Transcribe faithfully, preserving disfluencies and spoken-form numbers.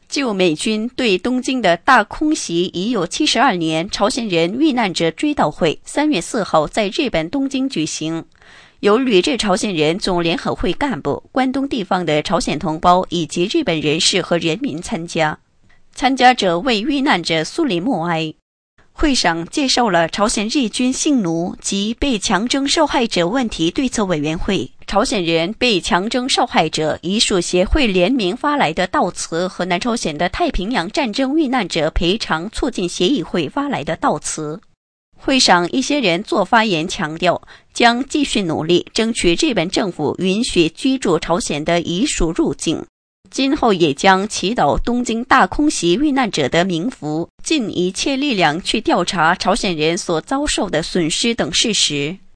就美军对东京的大空袭已有七十二年，朝鲜人遇难者追悼会三月四号在日本东京举行，由旅日朝鲜人总联合会干部、关东地方的朝鲜同胞以及日本人士和人民参加。参加者为遇难者肃立默哀。会上介绍了朝鲜日军性奴及被强征受害者问题对策委员会、朝鲜人被强征受害者遗属协会联名发来的悼词和南朝鲜的太平洋战争遇难者赔偿促进协议会发来的悼词。会上一些人做发言强调，将继续努力争取日本政府允许居住朝鲜的遗属入境，今后也将祈祷东京大空袭遇难者的冥福，尽一切力量去调查朝鲜人所遭受的损失等事实。